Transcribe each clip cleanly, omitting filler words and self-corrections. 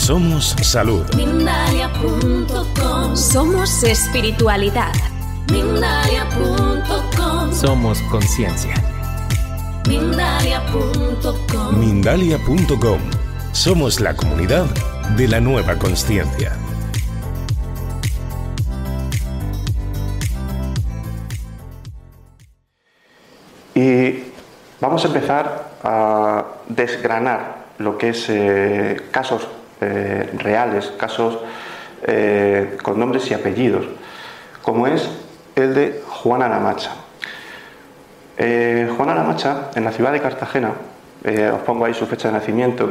Somos salud. Mindalia.com. Somos espiritualidad. Mindalia.com. Somos conciencia. Mindalia.com. Mindalia.com. Somos la comunidad de la nueva consciencia. Y vamos a empezar a desgranar lo que es casos reales, casos con nombres y apellidos, como es el de Juana la Macha. Juana la Macha, en la ciudad de Cartagena, os pongo ahí su fecha de nacimiento,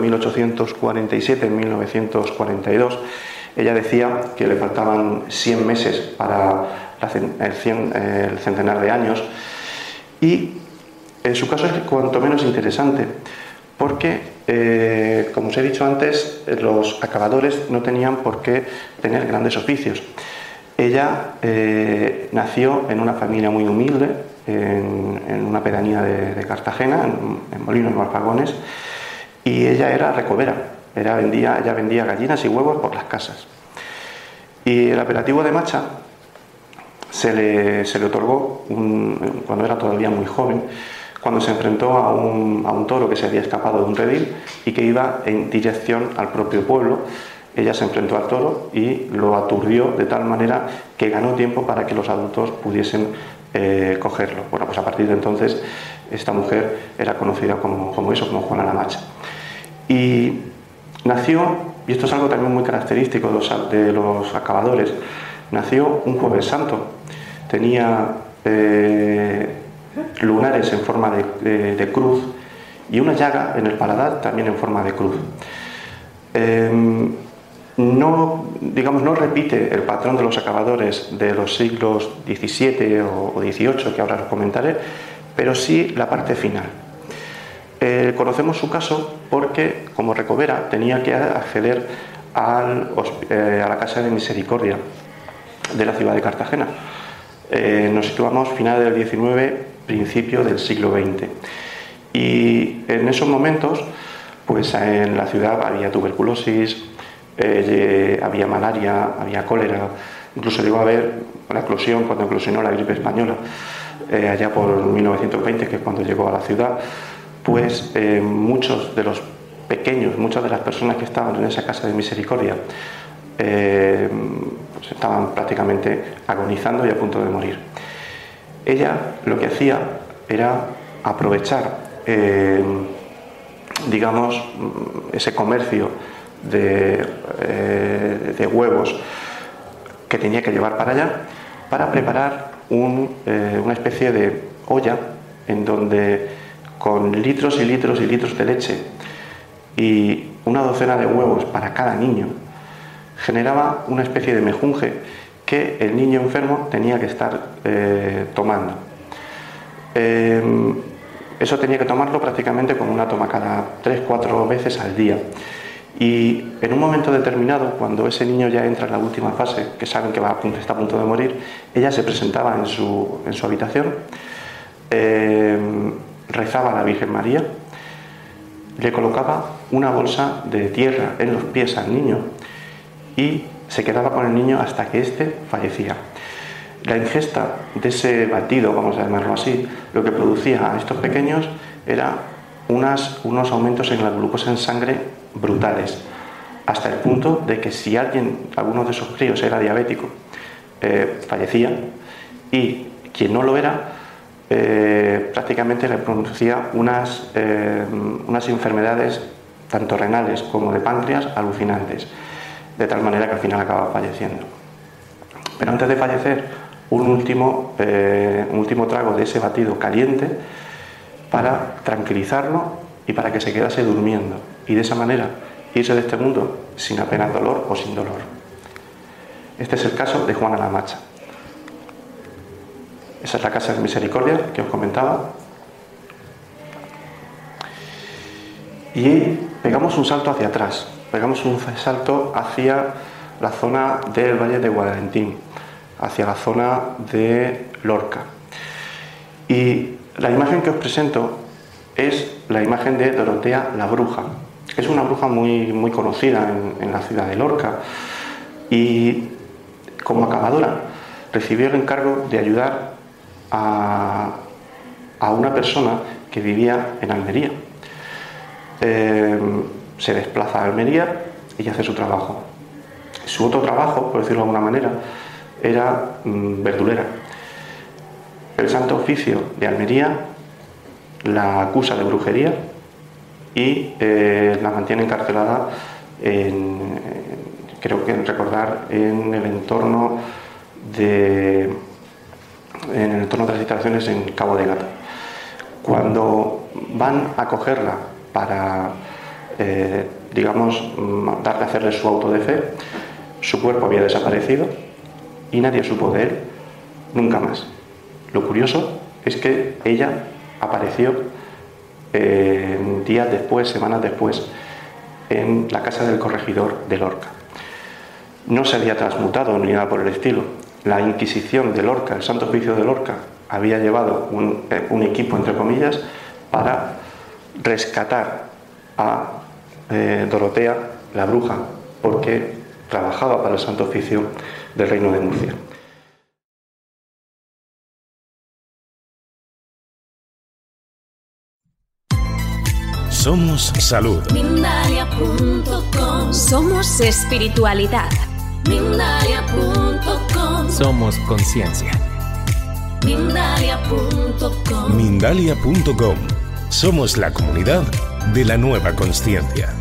1847-1942, ella decía que le faltaban 100 meses para el centenar de años, y su caso es cuanto menos interesante, porque, como os he dicho antes, los acabadores no tenían por qué tener grandes oficios. Ella nació en una familia muy humilde, en una pedanía de Cartagena, en Molinos de Alfagones, y ella era recobera, ella vendía gallinas y huevos por las casas. Y el apelativo de Macha se le otorgó cuando era todavía muy joven, cuando se enfrentó a un toro que se había escapado de un redil y que iba en dirección al propio pueblo. Ella se enfrentó al toro y lo aturdió de tal manera que ganó tiempo para que los adultos pudiesen cogerlo. Bueno, pues a partir de entonces esta mujer era conocida como Juana la Macha. Y nació, y esto es algo también muy característico de los acabadores, nació un Jueves Santo. Tenía lunares en forma de cruz y una llaga en el paladar también en forma de cruz. No repite el patrón de los acabadores de los siglos XVII o XVIII, que ahora os comentaré, pero sí la parte final. Conocemos su caso porque, como recobera, tenía que acceder a la Casa de Misericordia de la ciudad de Cartagena. Nos situamos finales del XIX, principio del siglo XX. Y en esos momentos, pues en la ciudad había tuberculosis, había malaria, había cólera, incluso llegó a haber una eclosión cuando eclosionó la gripe española, allá por 1920, que es cuando llegó a la ciudad. Pues muchos de los pequeños, muchas de las personas que estaban en esa Casa de Misericordia pues estaban prácticamente agonizando y a punto de morir. Ella lo que hacía era aprovechar ese comercio de huevos que tenía que llevar para allá, para preparar una especie de olla en donde, con litros y litros y litros de leche y una docena de huevos para cada niño, generaba una especie de mejunje que el niño enfermo tenía que estar tomando. Eso tenía que tomarlo prácticamente como una toma cada 3-4 veces al día. Y en un momento determinado, cuando ese niño ya entra en la última fase, que saben que está a punto de morir, ella se presentaba en su habitación, rezaba a la Virgen María, le colocaba una bolsa de tierra en los pies al niño y se quedaba con el niño hasta que éste fallecía. La ingesta de ese batido, vamos a llamarlo así, lo que producía a estos pequeños era unos aumentos en la glucosa en sangre brutales, hasta el punto de que si alguno de esos críos era diabético, fallecía, y quien no lo era, prácticamente le producía unas enfermedades tanto renales como de páncreas alucinantes, de tal manera que al final acababa falleciendo. Pero antes de fallecer, un último trago de ese batido caliente para tranquilizarlo y para que se quedase durmiendo, y de esa manera irse de este mundo sin apenas dolor o sin dolor. Este es el caso de Juana la Macha. Esa es la Casa de Misericordia que os comentaba. Y pegamos un salto hacia atrás, pegamos un salto hacia la zona del Valle de Guadalentín, hacia la zona de Lorca. Y la imagen que os presento es la imagen de Dorotea la Bruja, Es una bruja muy conocida en la ciudad de Lorca y como acabadora recibió el encargo de ayudar a una persona que vivía en Almería. Se desplaza a Almería y hace su trabajo. Su otro trabajo, por decirlo de alguna manera, era verdulera. El Santo Oficio de Almería la acusa de brujería y la mantiene encarcelada creo que recordar en el entorno de las instalaciones en Cabo de Gata. Cuando van a cogerla para darle a hacerle su auto de fe, su cuerpo había desaparecido y nadie supo de él nunca más. Lo curioso es que ella apareció días después, semanas después, en la casa del corregidor de Lorca. No se había transmutado ni nada por el estilo. La Inquisición de Lorca, el Santo Oficio de Lorca, había llevado un equipo, entre comillas, para rescatar a Dorotea, la bruja, porque trabajaba para el Santo Oficio del Reino de Murcia. Somos salud. Mindalia.com. Somos espiritualidad. Mindalia.com. Somos conciencia. Mindalia.com. Mindalia.com. Somos la comunidad de la nueva consciencia.